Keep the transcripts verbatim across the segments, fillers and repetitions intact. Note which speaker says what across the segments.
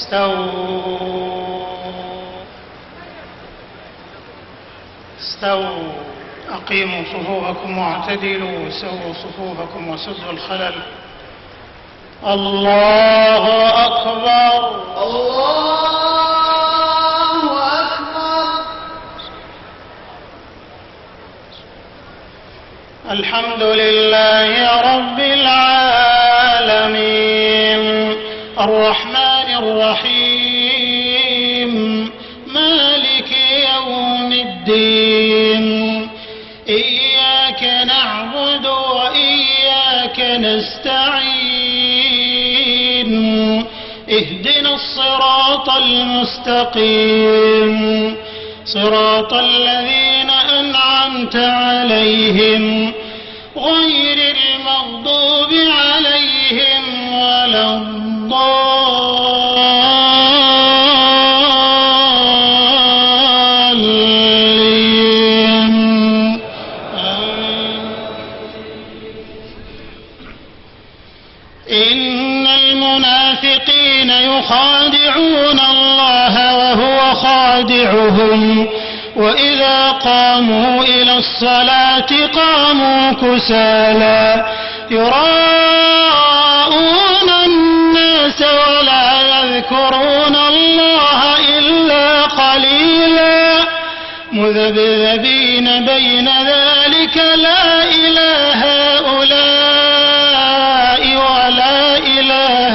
Speaker 1: استووا استووا أقيموا صفوفكم واعتدلوا وسووا صفوفكم وسدوا الخلل. الله أكبر
Speaker 2: الله أكبر.
Speaker 1: الحمد لله رب العالمين الرحمن الرحيم مالك يوم الدين إياك نعبد وإياك نستعين اهدنا الصراط المستقيم صراط الذين أنعمت عليهم غير المغضوب عليهم ولا الضالين. إن المنافقين يخادعون الله وهو خادعهم وإذا قاموا إلى الصلاة قاموا كسالى يراءون الناس ولا يذكرون الله إلا قليلا مذبذبين بين ذلك لا إله هؤلاء ولا إله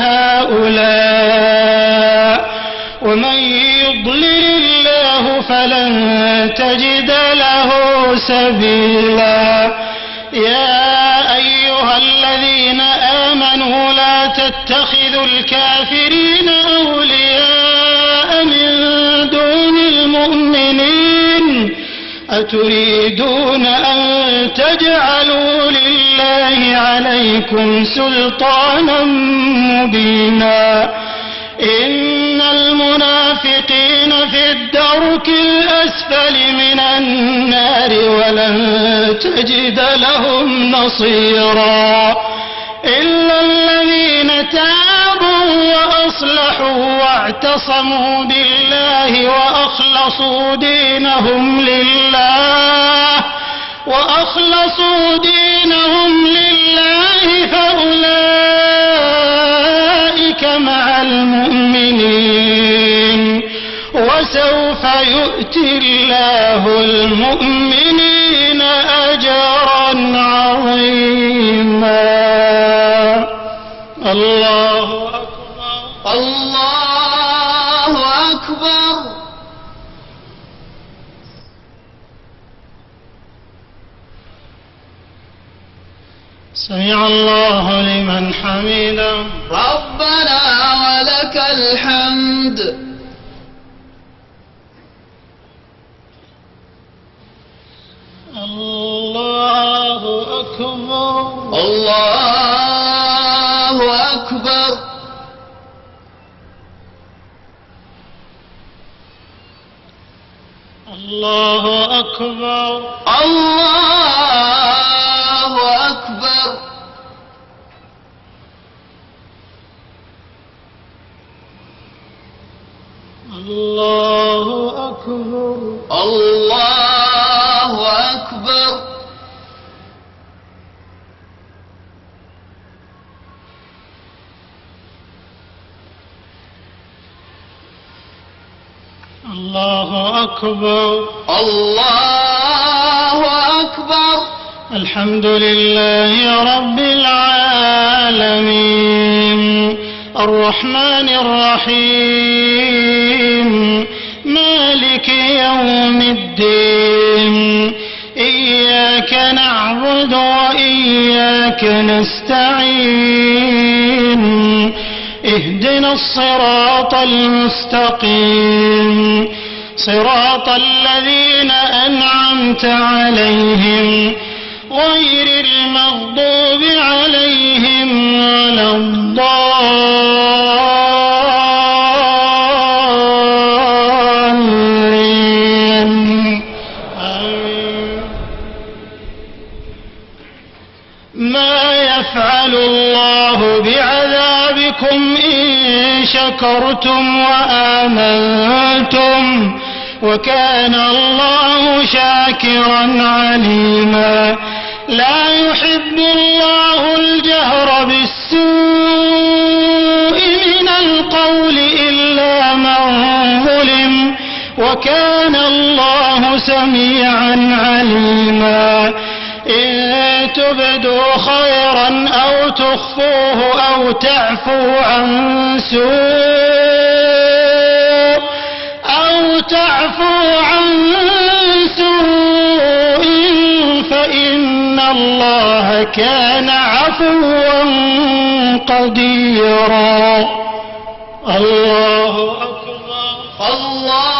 Speaker 1: هؤلاء ومن يضلل الله فلن تجد له سبيلا. يا أيها الذين آمنوا لا تتخذوا الكافرين أولياء من دون المؤمنين أتريدون أن تجعلوا لله عليكم سلطانا مبينا. إن المنافقين في الدرك الأسفل من النار ولن تجد لهم نصيرا إلا الذين تابوا وأصلحوا واعتصموا بالله وأخلصوا دينهم لله وأخلصوا دينهم لله فأولئك مع المؤمنين وسوف يؤتي الله المؤمنين أجرا عظيما. الله أكبر
Speaker 2: الله أكبر.
Speaker 1: سمع الله لمن حمده
Speaker 2: ربنا ولك الحمد.
Speaker 1: الله أكبر
Speaker 2: الله أكبر.
Speaker 1: الله أكبر
Speaker 2: الله أكبر.
Speaker 1: الله أكبر
Speaker 2: الله أكبر.
Speaker 1: الله أكبر
Speaker 2: الله أكبر.
Speaker 1: الحمد لله رب العالمين الرحمن الرحيم مالك يوم الدين إياك نعبد وإياك نستعين اهدنا الصراط المستقيم صراط الذين أنعمت عليهم غير المغضوب عليهم ولا الضالين. ما يفعل الله بعذابكم إن شكرتم وآمنتم وكان الله شاكرا عليما. لا يحب الله الجهر بالسوء من القول إلا من ظلم وكان الله سميعا عليما. إن تبدوا خيرا أو تخفوه أو تعفو عن سوء أو تعفو عن سوء فإن الله كان عفوا قديرا. الله أكبر.
Speaker 2: الله